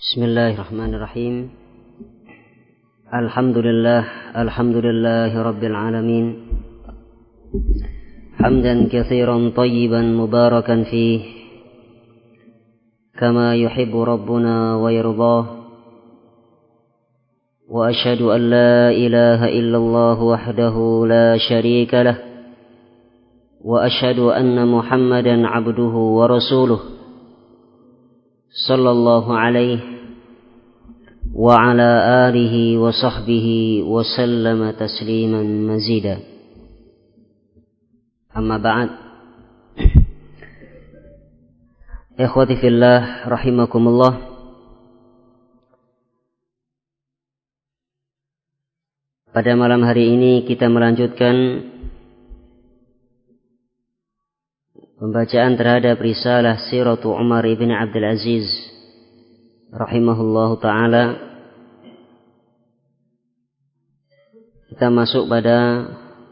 Bismillahirrahmanirrahim. Alhamdulillahi rabbil alamin. Hamdan katsiran tayyiban mubarakan fih, kama yuhibbu rabbuna wa yardah. Wa asyhadu an la ilaha illallah wahdahu la syarika lah. Wa asyhadu anna Muhammadan abduhu wa rasuluh. Sallallahu alaihi wa ala alihi wa sahbihi wa sallama tasliman mazida. Amma ba'd. Ikhwati fillah rahimakumullah. Pada malam hari ini kita melanjutkan pembacaan terhadap risalah Siratu Umar ibn Abdul Aziz rahimahullahu ta'ala. Kita masuk pada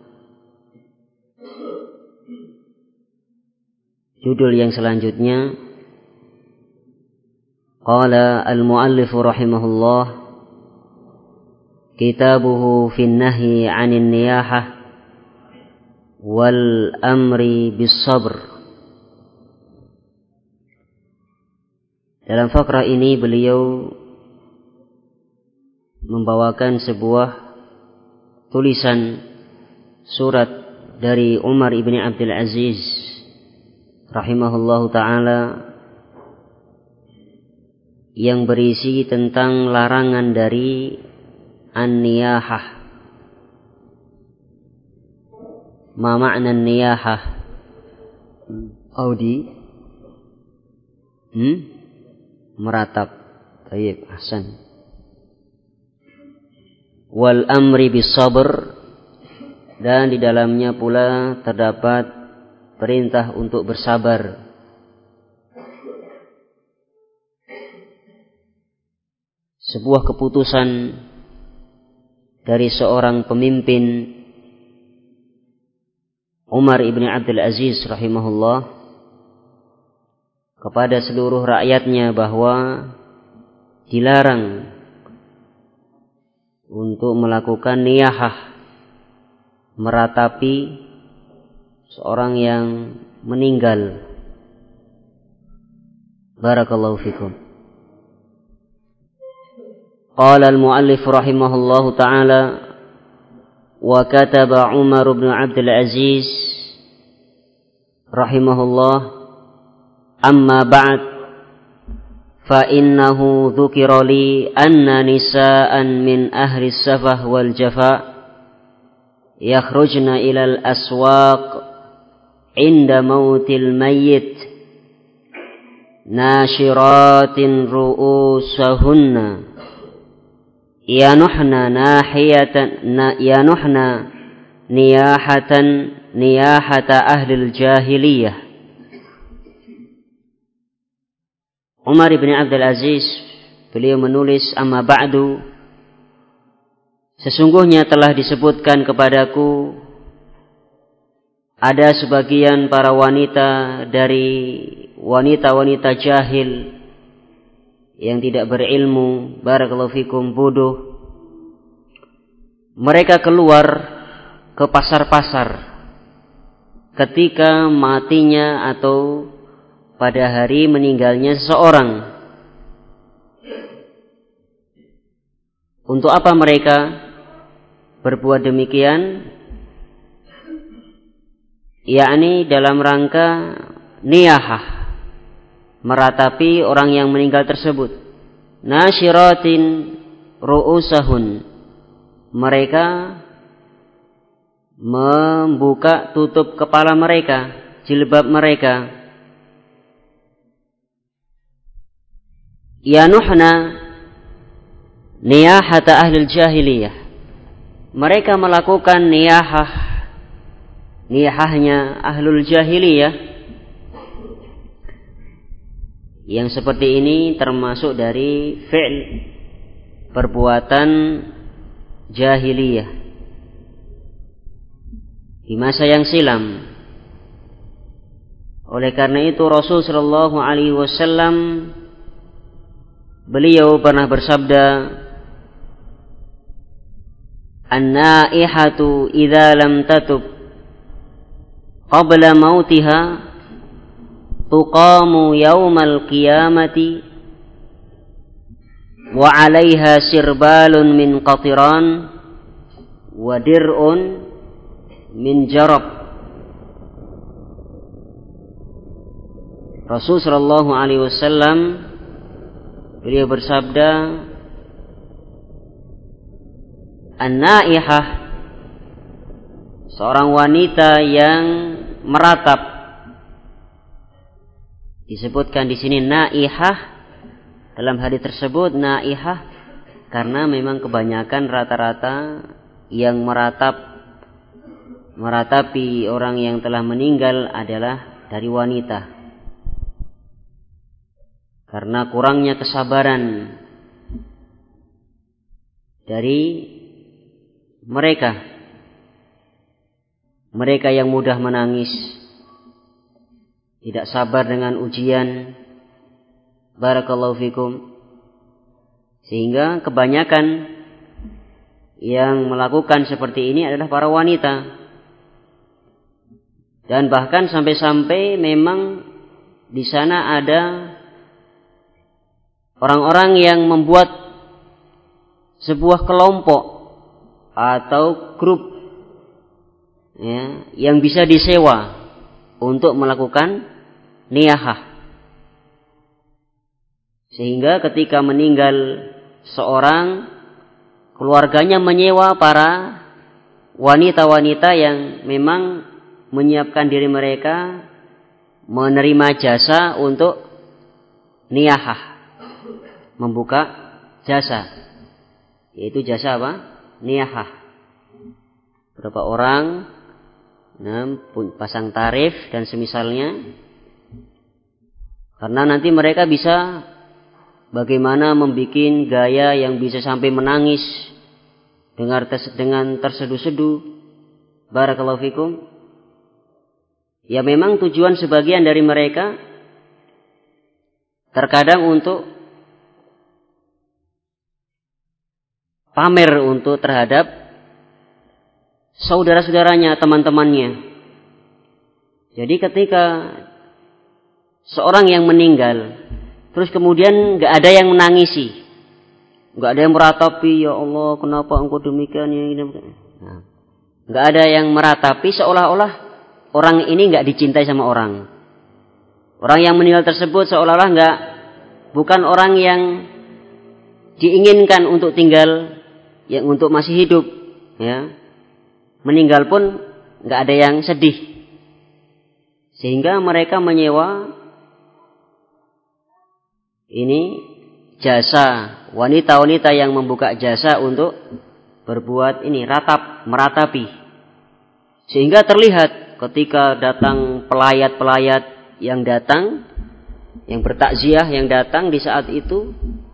judul yang selanjutnya. Qala al-muallif rahimahullah, kitabuhu fin nahyi 'anil niyahah wal amri bis sabr. Dalam fakrah ini beliau membawakan sebuah tulisan surat dari Umar ibn Abdul Aziz rahimahullahu ta'ala yang berisi tentang larangan dari an-niyahah. Ma ma'na an-niyahah? Audi? Meratap. Baik, ahsan. Wal amri bis sabr, dan di dalamnya pula terdapat perintah untuk bersabar. Sebuah keputusan dari seorang pemimpin Umar ibn Abdul Aziz rahimahullah kepada seluruh rakyatnya bahwa dilarang untuk melakukan niyahah, meratapi seorang yang meninggal. Barakallahu fikum. Qala al-muallif rahimahullahu ta'ala, wa kataba Umar ibn Abdul Aziz rahimahullah, amma ba'd, fa innahu dzukira li anna nisaan min ahli safah wal jafa yakhrujna ila al aswaq inda mautil mayyit nashiratin ru'usahunna yanuhna niyahata ahli al jahiliyah. Umar ibn Abdul Aziz beliau menulis, amma ba'du, sesungguhnya telah disebutkan kepadaku ada sebagian para wanita dari wanita-wanita jahil yang tidak berilmu, barakallahu fikum, bodoh. Mereka keluar ke pasar-pasar ketika matinya atau pada hari meninggalnya seseorang. Untuk apa mereka berbuat demikian? Yakni dalam rangka niyahah, meratapi orang yang meninggal tersebut. Nasyiratin ru'usahun, mereka membuka tutup kepala mereka, jilbab mereka. Yanuhna niyahata ahlil jahiliyah, mereka melakukan niyahahnya ahlul jahiliyah. Yang seperti ini termasuk dari fi'l, perbuatan jahiliyah di masa yang silam. Oleh karena itu Rasul sallallahu alaihi wasallam beliau pernah bersabda, "An-naihatu idza lam tatub qabla mautiha tuqamu yaumal qiyamati wa 'alaiha sirbalun min qatiran wa dir'un min jarab." Rasul sallallahu alaihi wasallam beliau bersabda, an-naihah, seorang wanita yang meratap. Disebutkan di sini naihah, dalam hadis tersebut naihah karena memang kebanyakan rata-rata yang meratapi orang yang telah meninggal adalah dari wanita. Karena kurangnya kesabaran dari mereka yang mudah menangis, tidak sabar dengan ujian. Barakallahu fikum. Sehingga kebanyakan yang melakukan seperti ini adalah para wanita. Dan bahkan sampai-sampai memang di sana ada orang-orang yang membuat sebuah kelompok atau grup ya, yang bisa disewa untuk melakukan niyahah. Sehingga ketika meninggal seorang, keluarganya menyewa para wanita-wanita yang memang menyiapkan diri mereka menerima jasa untuk niyahah, membuka jasa, yaitu jasa apa? Niyahah. Berapa orang pasang tarif dan semisalnya, karena nanti mereka bisa bagaimana membuat gaya yang bisa sampai menangis dengan terseduh-seduh. Barakallahu fikum. Ya memang tujuan sebagian dari mereka terkadang untuk pamer untuk terhadap saudara-saudaranya, teman-temannya. Jadi ketika seorang yang meninggal, terus kemudian gak ada yang menangisi, gak ada yang meratapi, ya Allah kenapa engkau demikian ya. Nah, gak ada yang meratapi, seolah-olah orang ini gak dicintai sama orang. Orang yang meninggal tersebut seolah-olah bukan orang yang diinginkan untuk tinggal, yang untuk masih hidup, ya. Meninggal pun nggak ada yang sedih, sehingga mereka menyewa ini jasa wanita-wanita yang membuka jasa untuk berbuat ini meratapi, sehingga terlihat ketika datang pelayat-pelayat yang datang, yang bertakziah yang datang di saat itu,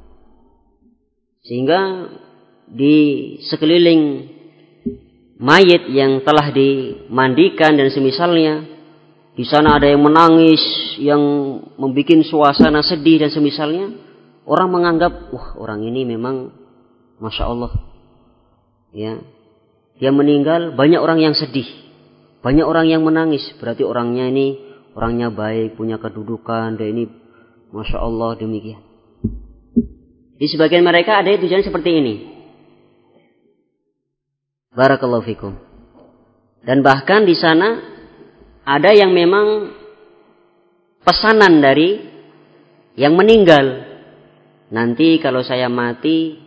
sehingga di sekeliling mayit yang telah dimandikan dan semisalnya, di sana ada yang menangis, yang membuat suasana sedih dan semisalnya. Orang menganggap, wah orang ini memang masya Allah, ya, dia meninggal banyak orang yang sedih, banyak orang yang menangis, berarti orangnya ini orangnya baik, punya kedudukan, dan ini masya Allah demikian. Di sebagian mereka ada tujuan seperti ini. Barakallahu fikum. Dan bahkan di sana ada yang memang pesanan dari yang meninggal. Nanti kalau saya mati,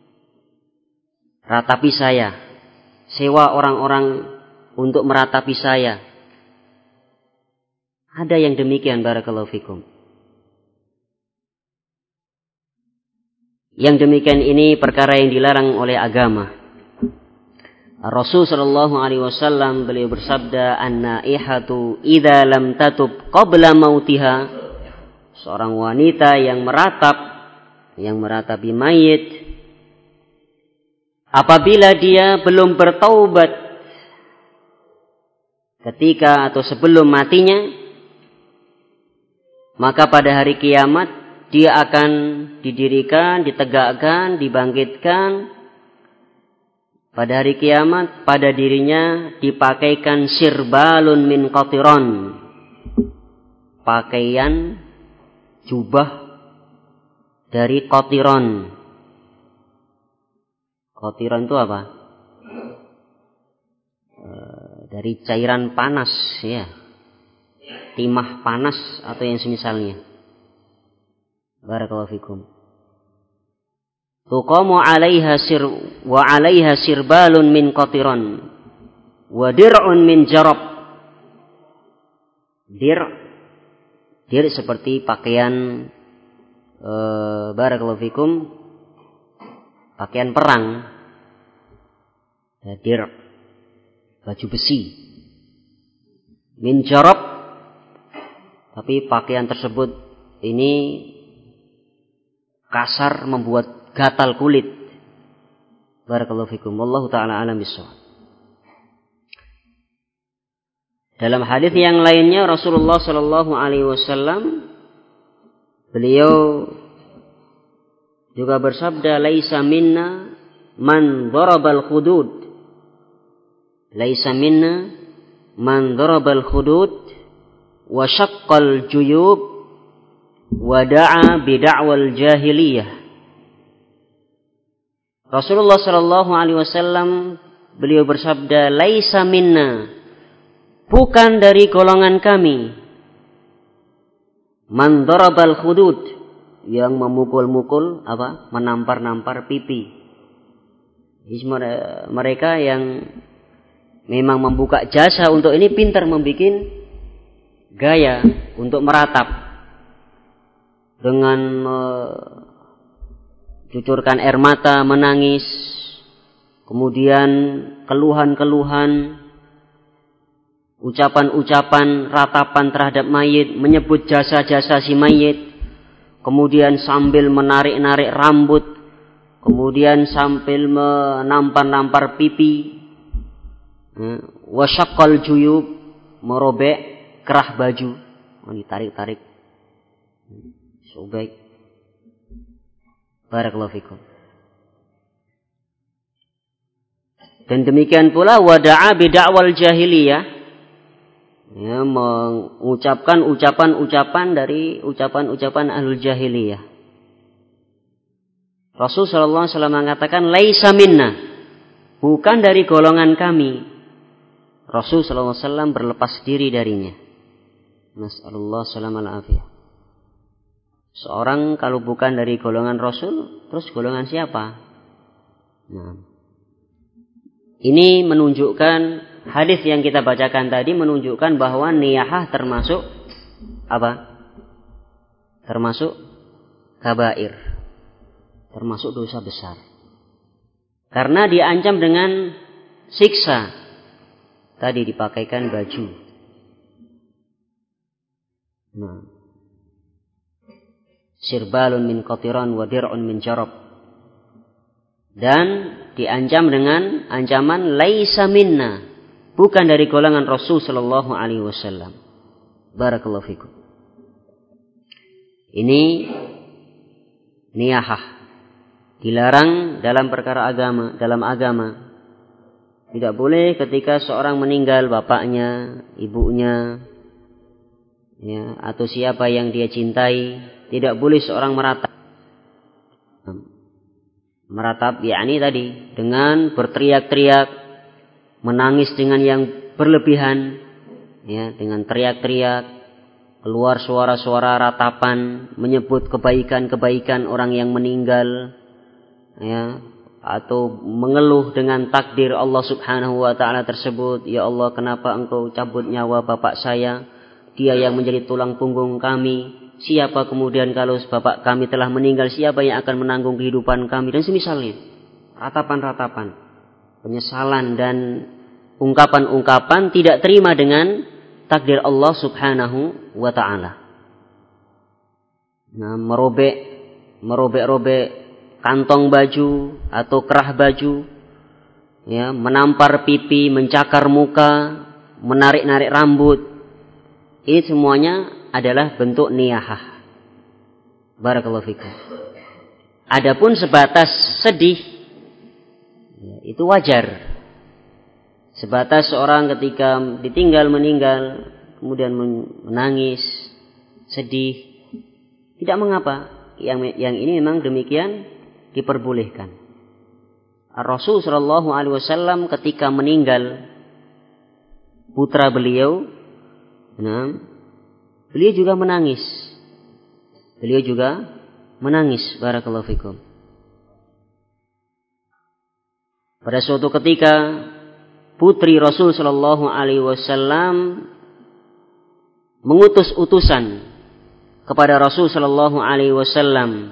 ratapi saya. Sewa orang-orang untuk meratapi saya. Ada yang demikian, barakallahu fikum. Yang demikian ini perkara yang dilarang oleh agama. Rasul sallallahu alaihi wasallam beliau bersabda, an-naihatu idza lam tatub qabla mautiha, seorang wanita yang meratapi mayit, apabila dia belum bertaubat ketika atau sebelum matinya, maka pada hari kiamat dia akan didirikan, ditegakkan, dibangkitkan pada hari kiamat. Pada dirinya dipakaikan sirbalun min qatiron, pakaian jubah dari qatiron. Qatiron itu apa? Dari cairan panas, ya, timah panas atau yang semisalnya. Barakallahu fikum. Tuqamu 'alaiha wa 'alaiha sirbalun min qatiran wa dir'un min jarab. Dir seperti pakaian barakallahu fikum, pakaian perang. Dir, baju besi. Min jarab, tapi pakaian tersebut ini kasar, membuat gatal kulit. Barakallahu fikum. Wallahu ta'ala alam bissawab. Dalam hadis yang lainnya Rasulullah sallallahu alaihi wasallam beliau juga bersabda, "Laisa minna man darabal khudud." Laisa minna man darabal khudud wa syaqqal juyub wa da'a bid'awal jahiliyah. Rasulullah sallallahu alaihi wasallam beliau bersabda, "Laisa minna," bukan dari golongan kami, man darabal khudud, yang memukul-mukul apa? Menampar-nampar pipi. Mereka yang memang membuka jasa untuk ini, pintar membuat gaya untuk meratap dengan cucurkan air mata, menangis, kemudian keluhan-keluhan, ucapan-ucapan ratapan terhadap mayit, menyebut jasa-jasa si mayit, kemudian sambil menarik-narik rambut, kemudian sambil menampar-nampar pipi, wasyaqqal juyub, merobek kerah baju, ditarik-tarik, sobek. Barakallahu fikum. Dan demikian pula wada'a bid'awal jahiliyah, ya, mengucapkan ucapan-ucapan dari ucapan-ucapan ahlul jahiliyah. Rasul sallallahu alaihi wasallam mengatakan, "Laisa minna," bukan dari golongan kami. Rasul sallallahu alaihi wasallam berlepas diri darinya. Nas'alullah salamal afiyah. Seorang kalau bukan dari golongan Rasul, terus golongan siapa? Nah, ini menunjukkan, hadis yang kita bacakan tadi menunjukkan bahwa niyahah termasuk apa? Termasuk kabair, termasuk dosa besar. Karena diancam dengan siksa. Tadi dipakaikan baju. Nah, sirbalun min qatiran wa dir'un min jarab. Dan diancam dengan ancaman laisa minna, bukan dari golongan Rasul sallallahu alaihi wasallam. Barakallahu fikum. Ini niyahah, dilarang dalam perkara agama, dalam agama. Tidak boleh ketika seorang meninggal, bapaknya, ibunya, ya, atau siapa yang dia cintai, tidak boleh seorang meratap. Meratap, yakni tadi dengan berteriak-teriak, menangis dengan yang berlebihan, ya, dengan teriak-teriak, keluar suara-suara ratapan, menyebut kebaikan-kebaikan orang yang meninggal, ya, atau mengeluh dengan takdir Allah Subhanahu wa taala tersebut. Ya Allah, kenapa Engkau cabut nyawa bapak saya? Dia yang menjadi tulang punggung kami. Siapa kemudian kalau bapak kami telah meninggal, siapa yang akan menanggung kehidupan kami? Dan semisalnya, ratapan-ratapan, penyesalan dan ungkapan-ungkapan tidak terima dengan takdir Allah Subhanahu wa taala. Nah, merobek-robek kantong baju atau kerah baju, ya, menampar pipi, mencakar muka, menarik-narik rambut, ini semuanya adalah bentuk niyahah. Barakallahu fikum. Adapun sebatas sedih, itu wajar. Sebatas seorang ketika ditinggal meninggal, kemudian menangis, sedih, tidak mengapa. Yang ini memang demikian diperbolehkan. Rasul sallallahu alaihi wasallam ketika meninggal putra beliau, beliau juga menangis. Barakallahu fikum. Pada suatu ketika putri Rasul sallallahu alaihi wasallam mengutus utusan kepada Rasul sallallahu alaihi wasallam.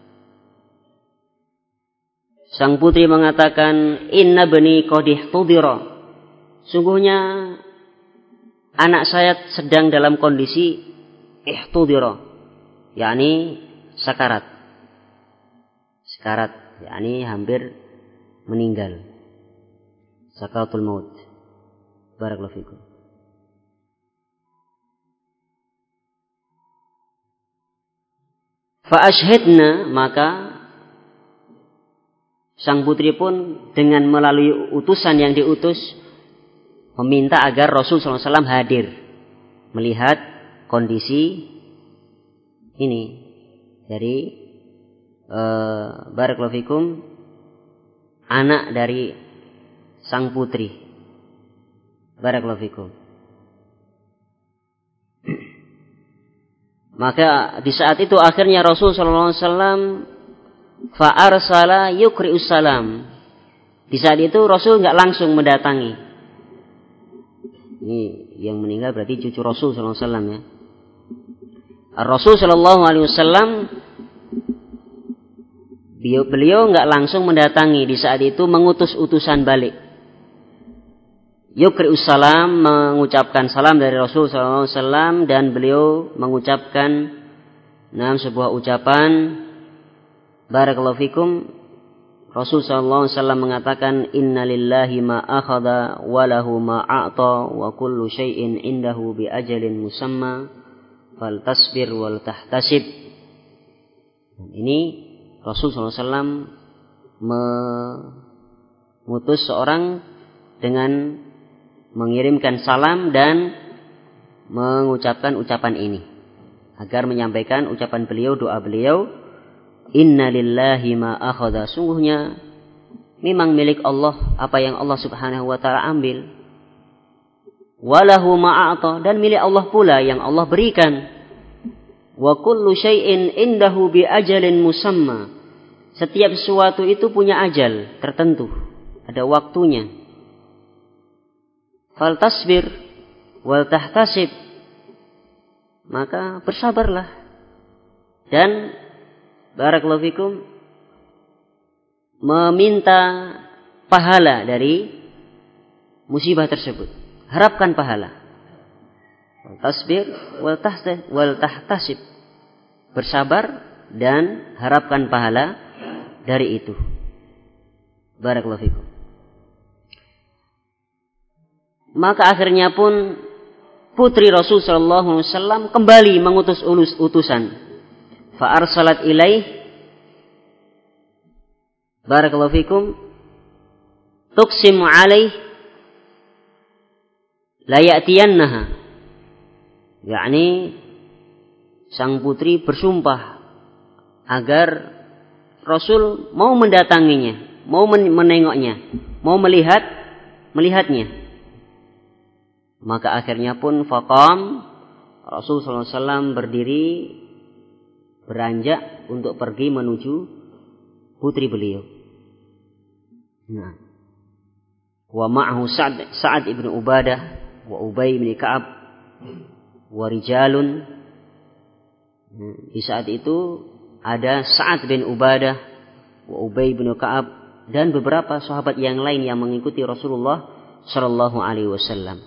Sang putri mengatakan, "Inna bani qad ihtudira." Sungguhnya anak saya sedang dalam kondisi ihtudira, yakni sakarat. Sakarat, yakni hampir meninggal. Sakaratul maut. Barakallahu fikum. Fa ashhadna, maka sang putri pun dengan melalui utusan yang diutus meminta agar Rasul SAW hadir melihat kondisi ini dari barakallahu fikum, anak dari sang putri. Barakallahu fikum. Maka di saat itu akhirnya Rasul sallallahu alaihi wasallam fa arsala yuqri'us salam. Di saat itu Rasul enggak langsung mendatangi. Ini yang meninggal berarti cucu Rasul sallallahu alaihi wasallam ya. Rasul sallallahu alaihi wasallam beliau enggak langsung mendatangi, di saat itu mengutus utusan balik. Yuqri'us salam, mengucapkan salam dari Rasul sallallahu alaihi wasallam, dan beliau mengucapkan sebuah ucapan. Barakallahu fikum. Rasul sallallahu alaihi wasallam mengatakan, "Inna lillahi ma akhadha wa lahu ma a'ta wa kullu syai'in indahu bi ajalin musamma fal tasbir wal tahtasib." Ini Rasul sallallahu alaihi wasallam mengutus seorang dengan mengirimkan salam dan mengucapkan ucapan ini agar menyampaikan ucapan beliau, doa beliau, "Inna lillahi ma akhadha." Sungguhnya memang milik Allah apa yang Allah Subhanahu wa taala ambil. Walahu ma a'ta, dan milik Allah pula yang Allah berikan. Wa kullu syai'in indahu bi ajalin musamma. Setiap sesuatu itu punya ajal tertentu, ada waktunya. Fal tasbir wal tahtasib, maka bersabarlah dan barakallahu fikum meminta pahala dari musibah tersebut. Harapkan pahala. Wal tasbir wal tahtasib, bersabar dan harapkan pahala dari itu. Barakallahu fikum. Maka akhirnya pun putri Rasul sallallahu alaihi wasallam kembali mengutus utusan. Fa arsalat ilaih, barakallahu fikum, tuqsimu alaih la ya'tiyannaha. Yakni sang putri bersumpah agar Rasul mau mendatanginya, mau menengoknya, mau melihatnya. Maka akhirnya pun faqam, Rasul sallallahu alaihi wasallam berdiri, beranjak untuk pergi menuju putri beliau. Nah, wa ma'ahu Sa'ad ibn Ubadah wa Ubay bin Ka'ab wa rijalun. Di saat itu ada Sa'ad bin Ubadah wa Ubay bin Ka'ab dan beberapa sahabat yang lain yang mengikuti Rasulullah sallallahu alaihi wasallam.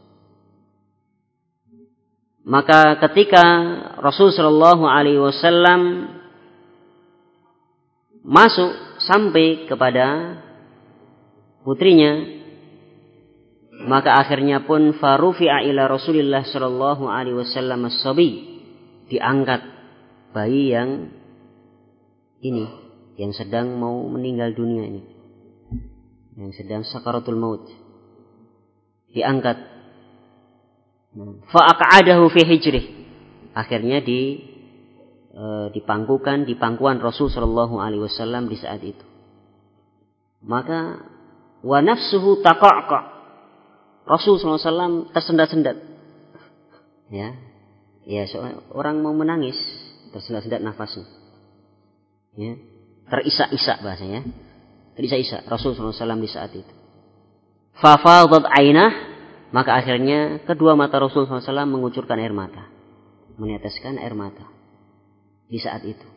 Maka ketika Rasul sallallahu alaihi wasallam masuk sampai kepada putrinya, maka akhirnya pun farufi'a ila Rasulillah sallallahu alaihi wasallam as-sabi, diangkat bayi yang ini, yang sedang mau meninggal dunia ini, yang sedang sakaratul maut, diangkat. Fa'aq'adahu fi hijrih. Akhirnya dipangkukan di pangkuan Rasul sallallahu alaihi wasallam di saat itu. Maka wa nafsuhu taqaqa. Rasul sallallahu alaihi wasallam tersendat-sendat. Ya, orang mau menangis, tersendat-sendat nafasnya. Ya, terisak-isak bahasanya. Terisak-isak Rasul sallallahu alaihi wasallam di saat itu. Fa fadat ainah, maka akhirnya kedua mata Rasul sallallahu alaihi wasallam mengucurkan air mata. Meneteskan air mata di saat itu.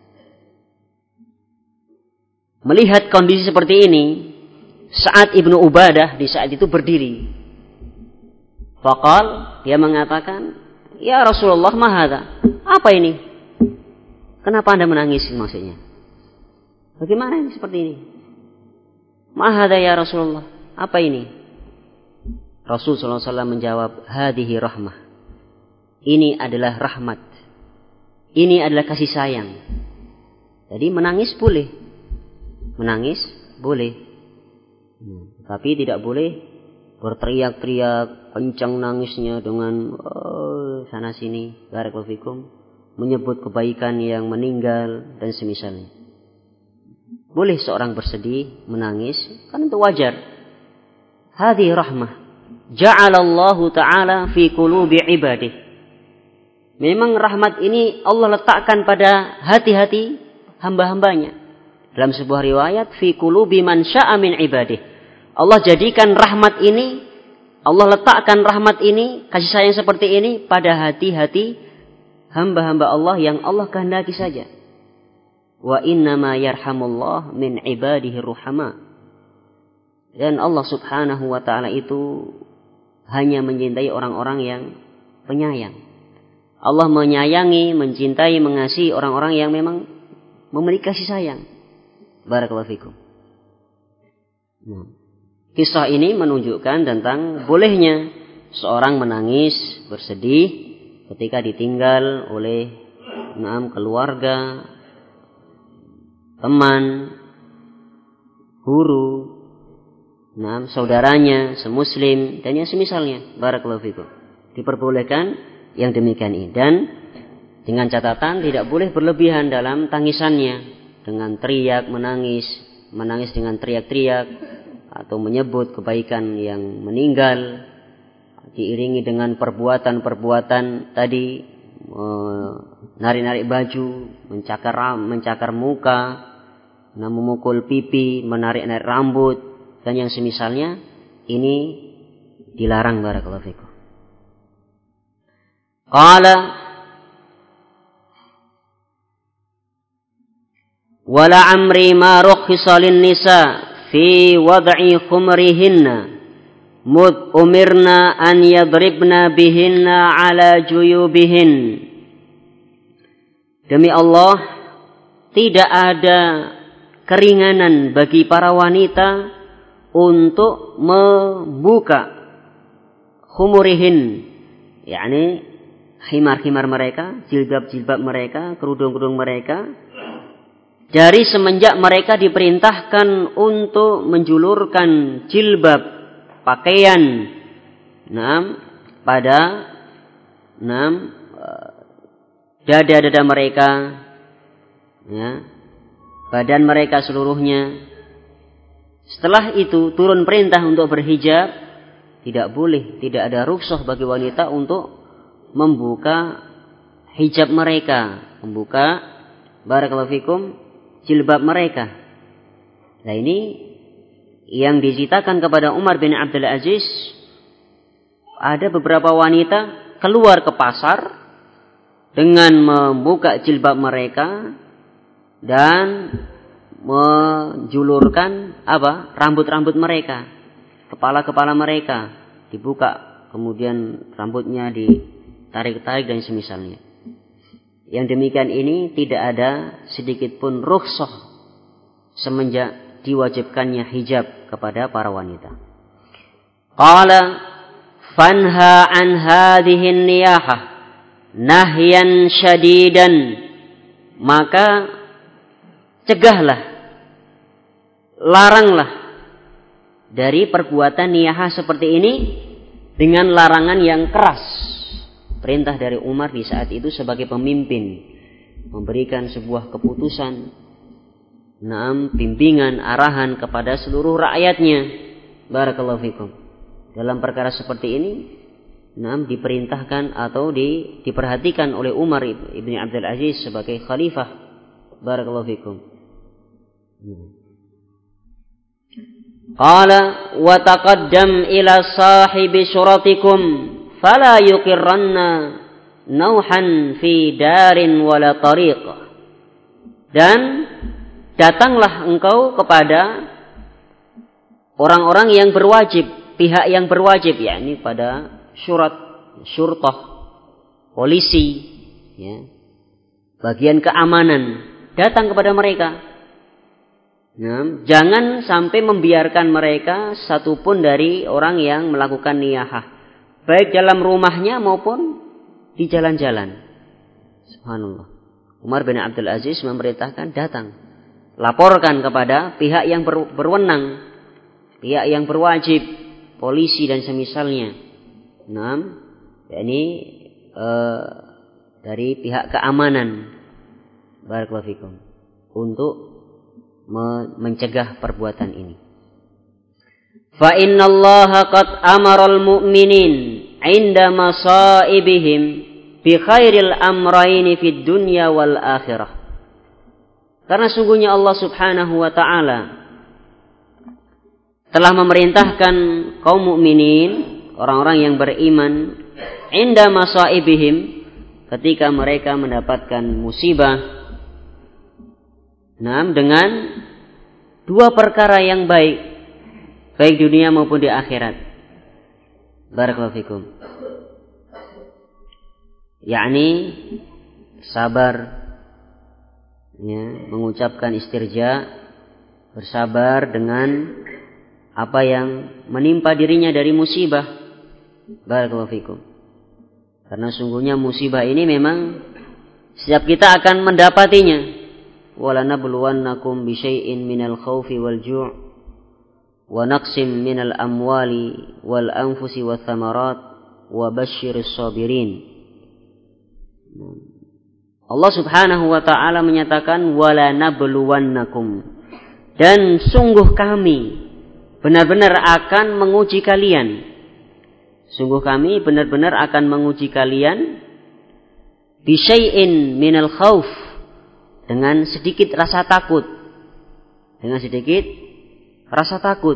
Melihat kondisi seperti ini, Sa'ad ibnu Ubadah di saat itu berdiri. Faqal, dia mengatakan, ya Rasulullah, ma hadza? Apa ini? Kenapa Anda menangis maksudnya? Bagaimana ini seperti ini? Ma hadza ya Rasulullah? Apa ini? Rasul sallallahu alaihi wasallam menjawab, hadihi rahmah. Ini adalah rahmat. Ini adalah kasih sayang. Jadi menangis boleh. Menangis boleh. Tapi tidak boleh berteriak-teriak, kencang nangisnya dengan sana sini, barakallahu fikum, menyebut kebaikan yang meninggal dan semisalnya. Boleh seorang bersedih, menangis, kan itu wajar. Hadhihi rahmah ja'alallahu ta'ala fi qulubi ibadih. Memang rahmat ini Allah letakkan pada hati-hati hamba-hambanya. Dalam sebuah riwayat, fi qulubi man sya'a min ibadih. Allah jadikan rahmat ini, Allah letakkan rahmat ini, kasih sayang seperti ini pada hati-hati hamba-hamba Allah yang Allah kehendaki saja. Wa innama yarhamullah min ibadihi ruhama. Dan Allah subhanahu wa ta'ala itu hanya mencintai orang-orang yang penyayang. Allah menyayangi, mencintai, mengasihi orang-orang yang memang memiliki kasih sayang. Barakallahu fikum. Kisah ini menunjukkan tentang bolehnya seorang menangis, bersedih ketika ditinggal oleh keluarga, teman, guru, saudaranya, semuslim, dan yang semisalnya. Barakallahu fikum. Diperbolehkan yang demikian ini. Dan dengan catatan tidak boleh berlebihan dalam tangisannya. Dengan teriak, menangis dengan teriak-teriak, atau menyebut kebaikan yang meninggal, diiringi dengan perbuatan-perbuatan tadi, narik-narik baju, mencakar muka, memukul pipi, menarik-narik rambut, dan yang semisalnya, ini dilarang. Barakallahu fikum. Qala wala amri ma rukhisa lin nisa fi wad'i khumrihinna mud umirna an yadribna bihinna ala juyubihin. Demi Allah, tidak ada keringanan bagi para wanita untuk membuka khumurihin, yakni khimar-khimar mereka, jilbab-jilbab mereka, kerudung-kerudung mereka, dari semenjak mereka diperintahkan untuk menjulurkan jilbab, pakaian, pada dada-dada mereka, ya, badan mereka seluruhnya. Setelah itu turun perintah untuk berhijab. Tidak boleh, tidak ada rukhsah bagi wanita untuk membuka hijab mereka, membuka, barakallahu fikum, jilbab mereka. Nah, ini yang diceritakan kepada Umar bin Abdul Aziz. Ada beberapa wanita keluar ke pasar dengan membuka jilbab mereka dan menjulurkan rambut-rambut mereka, kepala-kepala mereka dibuka, kemudian rambutnya ditarik-tarik dan semisalnya. Yang demikian ini tidak ada sedikit pun rukhsah semenjak diwajibkannya hijab kepada para wanita. Qala fanha an hadhihi niyahah nahyan syadidan maka cegahlah, laranglah dari perbuatan niyahah seperti ini dengan larangan yang keras. Perintah dari Umar di saat itu sebagai pemimpin, memberikan sebuah keputusan, bimbingan, arahan kepada seluruh rakyatnya. Barakallahu fikum. Dalam perkara seperti ini, diperintahkan atau diperhatikan oleh Umar ibn Abdul Aziz sebagai khalifah. Barakallahu fikum. Qala wa taqaddam ila sahibi suratikum fala yuqirranna nauhan fi darin wala tariq. Dan datanglah engkau kepada orang-orang yang berwajib, pihak yang berwajib, yakni pada syurtah, polisi, ya, bagian keamanan, datang kepada mereka. Nah, jangan sampai membiarkan mereka satupun dari orang yang melakukan niyahah, baik dalam rumahnya maupun di jalan-jalan. Subhanallah. Umar bin Abdul Aziz memerintahkan datang, laporkan kepada pihak yang berwenang, pihak yang berwajib, polisi dan semisalnya. Yakni dari pihak keamanan. Barakallahu fikum. Untuk mencegah perbuatan ini. Fa innallaha qad amaral mu'minin 'inda masaibihim bi khairil amrayni fid dunya wal akhirah. Karena sungguhnya Allah Subhanahu wa taala telah memerintahkan kaum mukminin, orang-orang yang beriman, 'inda masaibihim, ketika mereka mendapatkan musibah, dengan dua perkara yang baik dunia maupun di akhirat. Barakallahu fikum. Yakni sabar, ya, mengucapkan istirja, bersabar dengan apa yang menimpa dirinya dari musibah. Barakallahu fikum. Karena sungguhnya musibah ini memang setiap kita akan mendapatinya. وَلَنَبْلُوَنَّكُمْ بِشَيْءٍ مِنَ الْخَوْفِ وَالْجُوعِ وَنَقْصٍ مِنَ الْأَمْوَالِ وَالْأَنْفُسِ وَالثَّمَرَاتِ وَبَشِّرِ الصَّابِرِينَ. Allah Subhanahu wa taala menyatakan وَلَنَبْلُوَنَّكُمْ, dan sungguh kami benar-benar akan menguji kalian. Sungguh kami benar-benar akan menguji kalian bisyai'in minal khauf, dengan sedikit rasa takut. Dengan sedikit rasa takut.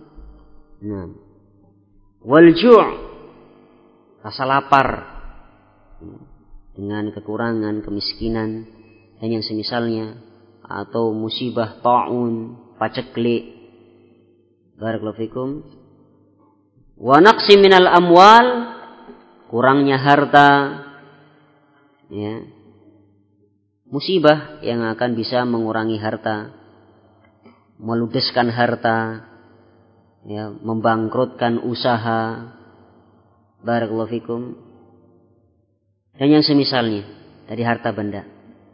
Wal ju', rasa lapar. Dengan kekurangan, kemiskinan, dan yang semisalnya. Atau musibah ta'un, paceklik. Barakallahu fikum. Wa naqsi minal amwal, kurangnya harta. Ya. Musibah yang akan bisa mengurangi harta, meludeskan harta, ya, membangkrutkan usaha. Barakallahu fikum. Dan yang semisalnya dari harta benda.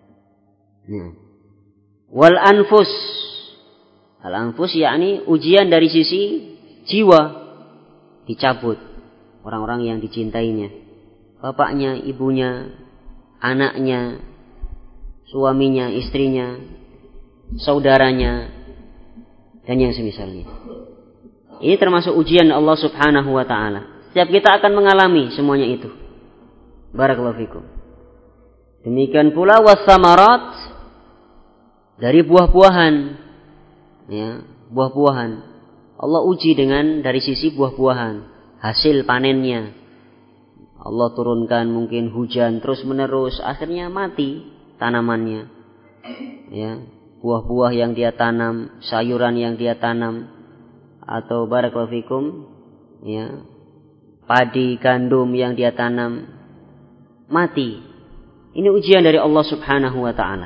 Wal anfus. Al anfus yakni ujian dari sisi jiwa, dicabut orang-orang yang dicintainya, bapaknya, ibunya, anaknya, suaminya, istrinya, saudaranya, dan yang semisalnya. Ini termasuk ujian Allah Subhanahu wa taala. Setiap kita akan mengalami semuanya itu. Barakallahu fikum. Demikian pula was-samarat, dari buah-buahan. Ya, buah-buahan. Allah uji dengan dari sisi buah-buahan, hasil panennya. Allah turunkan mungkin hujan terus menerus, akhirnya mati tanamannya, ya, buah-buah yang dia tanam, sayuran yang dia tanam, atau barakallahu fikum, ya, padi, gandum yang dia tanam, mati. Ini ujian dari Allah Subhanahu wa taala.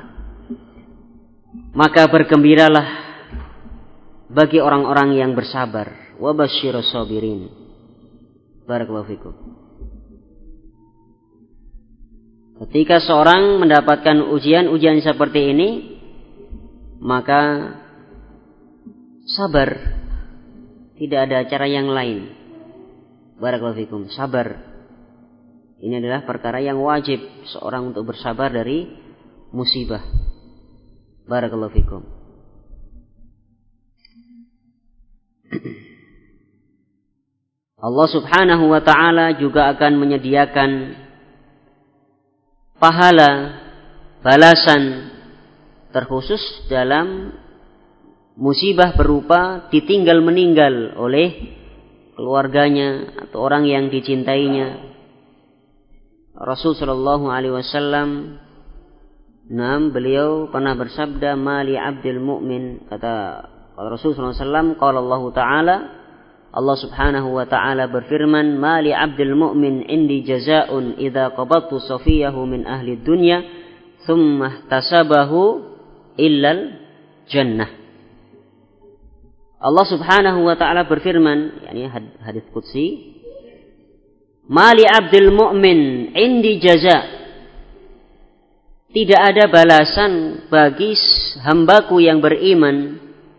Maka bergembiralah bagi orang-orang yang bersabar. Wa basyirus sabirin. Barakallahu fikum. Ketika seorang mendapatkan ujian-ujian seperti ini, maka sabar. Tidak ada cara yang lain. Barakallahu fikum. Sabar. Ini adalah perkara yang wajib seorang untuk bersabar dari musibah. Barakallahu fikum. Allah Subhanahu wa ta'ala juga akan menyediakan pahala, balasan terkhusus dalam musibah berupa ditinggal meninggal oleh keluarganya atau orang yang dicintainya. Rasul sallallahu alaihi wasallam, beliau pernah bersabda, "Mali 'abdil mu'min," kata Rasul sallallahu alaihi wasallam, qala Allah Ta'ala, Allah Subhanahu wa ta'ala berfirman, "Mali 'abdil mu'min indi jazaa'un idza qabattu safiyahu min ahli dunya thumma ihtasabahu illal jannah." Allah Subhanahu wa ta'ala berfirman, yakni hadits qudsi, "Mali 'abdil mu'min indi jaza'." Tidak ada balasan bagi hambaku yang beriman,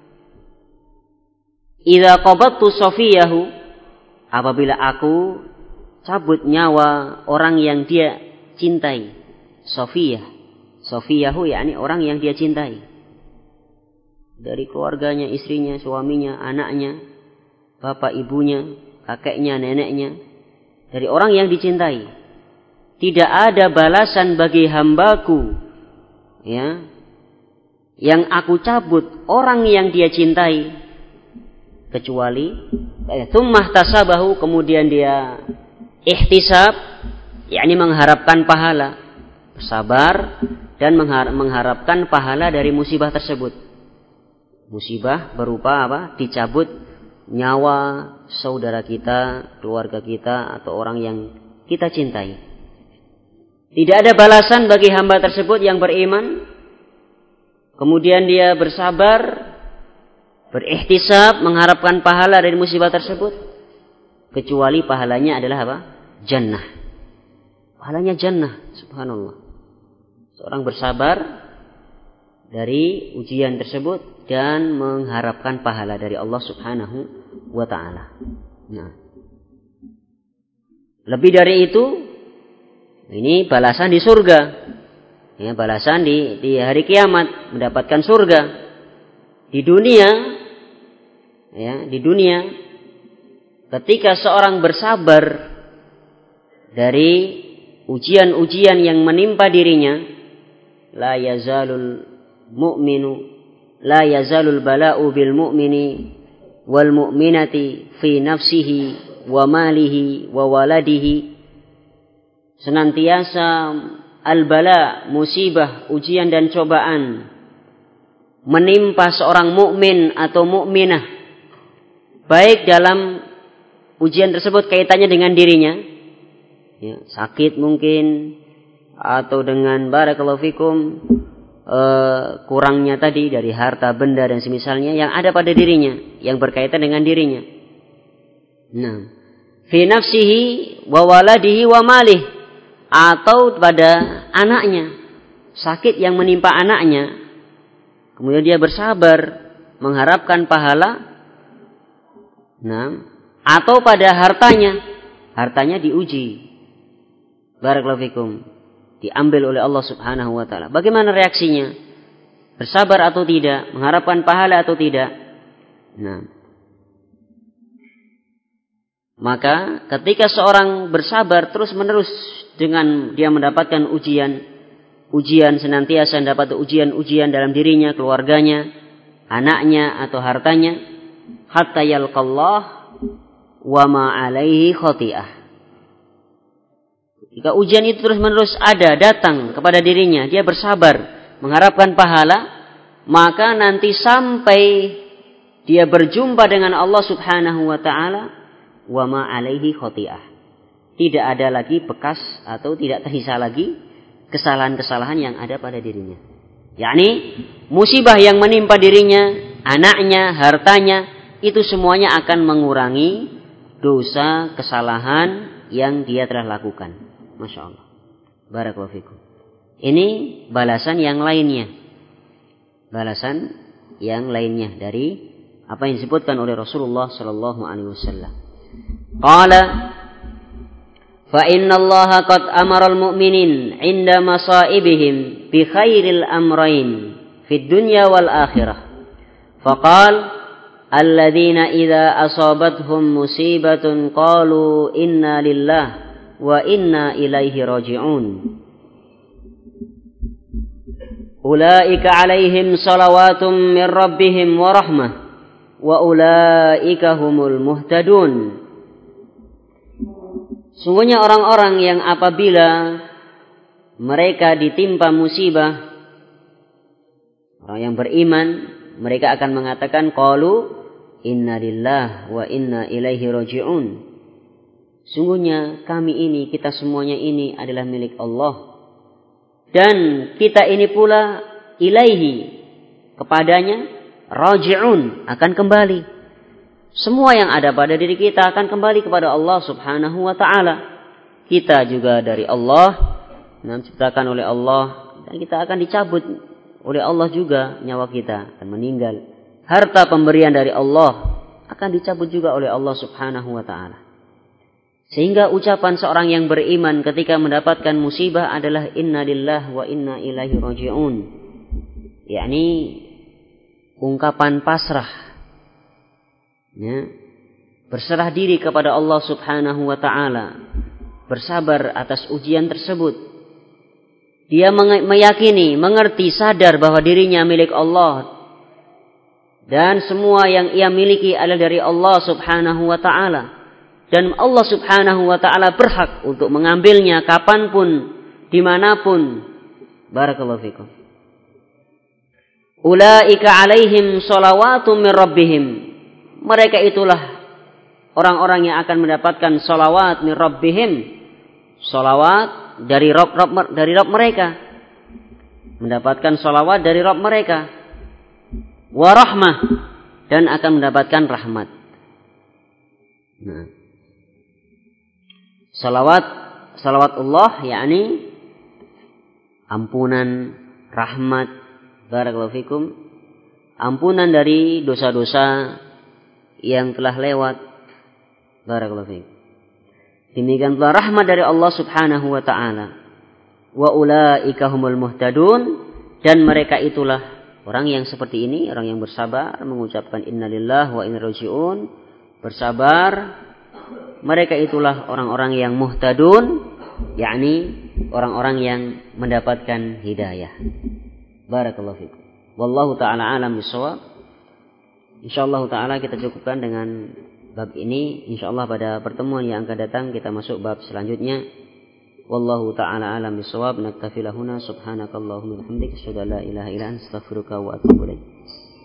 idza qabattu safiyahu, apabila aku cabut nyawa orang yang dia cintai. Safiyahu yakni orang yang dia cintai. Dari keluarganya, istrinya, suaminya, anaknya, bapak ibunya, kakeknya, neneknya, dari orang yang dicintai. Tidak ada balasan bagi hambaku, ya, yang aku cabut orang yang dia cintai, kecuali tsumma ihtasabahu, kemudian dia ihtisab, yakni mengharapkan pahala, bersabar dan mengharapkan pahala dari musibah tersebut. Musibah berupa apa? Dicabut nyawa saudara kita, keluarga kita, atau orang yang kita cintai. Tidak ada balasan bagi hamba tersebut yang beriman, kemudian dia bersabar, berihtisab, mengharapkan pahala dari musibah tersebut, kecuali pahalanya adalah apa? Jannah. Pahalanya jannah, subhanallah. Seorang bersabar dari ujian tersebut dan mengharapkan pahala dari Allah Subhanahu wa ta'ala. Nah, lebih dari itu, ini balasan di surga, ya, balasan di hari kiamat, mendapatkan surga. Di dunia, ya, di dunia, ketika seorang bersabar dari ujian-ujian yang menimpa dirinya, la yazalul bala'u bil mu'mini wal mu'minati fi nafsihi wa malihi wa waladihi. Senantiasa al-bala, musibah, ujian dan cobaan menimpa seorang mukmin atau mukminah, baik dalam ujian tersebut kaitannya dengan dirinya, ya, sakit mungkin, atau dengan barakallahu fikum kurangnya tadi dari harta benda dan semisalnya yang ada pada dirinya, yang berkaitan dengan dirinya. Nah, fi nafsihi wa waladihi wa malih, atau pada anaknya, sakit yang menimpa anaknya, kemudian dia bersabar mengharapkan pahala. Nah, atau pada hartanya diuji, barakallahu fikum, diambil oleh Allah Subhanahu wa ta'ala. Bagaimana reaksinya? Bersabar atau tidak? Mengharapkan pahala atau tidak? Nah, maka ketika seorang bersabar terus menerus dengan dia mendapatkan ujian senantiasa dapat ujian dalam dirinya, keluarganya, anaknya atau hartanya, hatta yalqallah wa ma alaihi khati'ah. Jika ujian itu terus-menerus datang kepada dirinya, dia bersabar mengharapkan pahala, maka nanti sampai dia berjumpa dengan Allah Subhanahu wa ta'ala, wa ma alaihi khati'ah. Tidak ada lagi bekas atau tidak tersisa lagi kesalahan-kesalahan yang ada pada dirinya. Yakni musibah yang menimpa dirinya, anaknya, hartanya, itu semuanya akan mengurangi dosa, kesalahan yang dia telah lakukan. Masya Allah. Barakallahu fikum. Ini balasan yang lainnya. Balasan yang lainnya dari apa yang disebutkan oleh Rasulullah sallallahu alaihi wasallam. Qala fa inna Allah qad amara al-mu'minin 'inda masaibihim bi khairil amrayn fid dunya wal akhirah. Faqala alladzina idza asabathum musibatun qalu inna lillahi wa inna ilaihi raji'un. Ulaika 'alaihim salawatum min rabbihim wa rahmah wa ulaika humul muhtadun. Sungguhnya orang-orang yang apabila mereka ditimpa musibah, orang yang beriman, mereka akan mengatakan qalu inna lillahi wa inna ilaihi raji'un. Sungguhnya kami ini, kita semuanya ini adalah milik Allah. Dan kita ini pula ilaihi, kepadanya, raji'un, akan kembali. Semua yang ada pada diri kita akan kembali kepada Allah subhanahu wa ta'ala. Kita juga dari Allah, diciptakan oleh Allah, dan kita akan dicabut oleh Allah juga, nyawa kita akan meninggal. Harta pemberian dari Allah akan dicabut juga oleh Allah subhanahu wa ta'ala. Sehingga ucapan seorang yang beriman ketika mendapatkan musibah adalah inna lillahi wa inna ilaihi raji'un. Yakni ungkapan pasrah. Ya, berserah diri kepada Allah subhanahu wa ta'ala. Bersabar atas ujian tersebut. Dia meyakini, mengerti, sadar bahwa dirinya milik Allah. Dan semua yang ia miliki adalah dari Allah subhanahu wa ta'ala. Dan Allah subhanahu wa ta'ala berhak untuk mengambilnya kapanpun, dimanapun. Barakallahu fikum. Ulaika alaihim salawatum min rabbihim. Mereka itulah orang-orang yang akan mendapatkan salawat min rabbihim. Salawat dari Rabb mereka. Mendapatkan salawat dari Rabb mereka. Wa rahmah. Dan akan mendapatkan rahmat. Nah. Salawat Allah yakni ampunan, rahmat, barakallahu fikum, ampunan dari dosa-dosa yang telah lewat, barakallahu fikum. Demikian pula rahmat dari Allah subhanahu wa ta'ala. Wa ulaika humul muhtadun, dan mereka itulah orang yang seperti ini, orang yang bersabar, mengucapkan innalillahi wa inna raji'un, bersabar. Mereka itulah orang-orang yang muhtadun, yakni orang-orang yang mendapatkan hidayah. Barakallahu fikum. Wallahu ta'ala alam bisawab. Insyaallah ta'ala kita cukupkan dengan bab ini. Insyaallah pada pertemuan yang akan datang kita masuk bab selanjutnya. Wallahu ta'ala alam bisawab. Naktafi lahuna subhanakallahumma wa bihamdika asyhadu an la ilaha illa anta astaghfiruka wa atubu ilaik.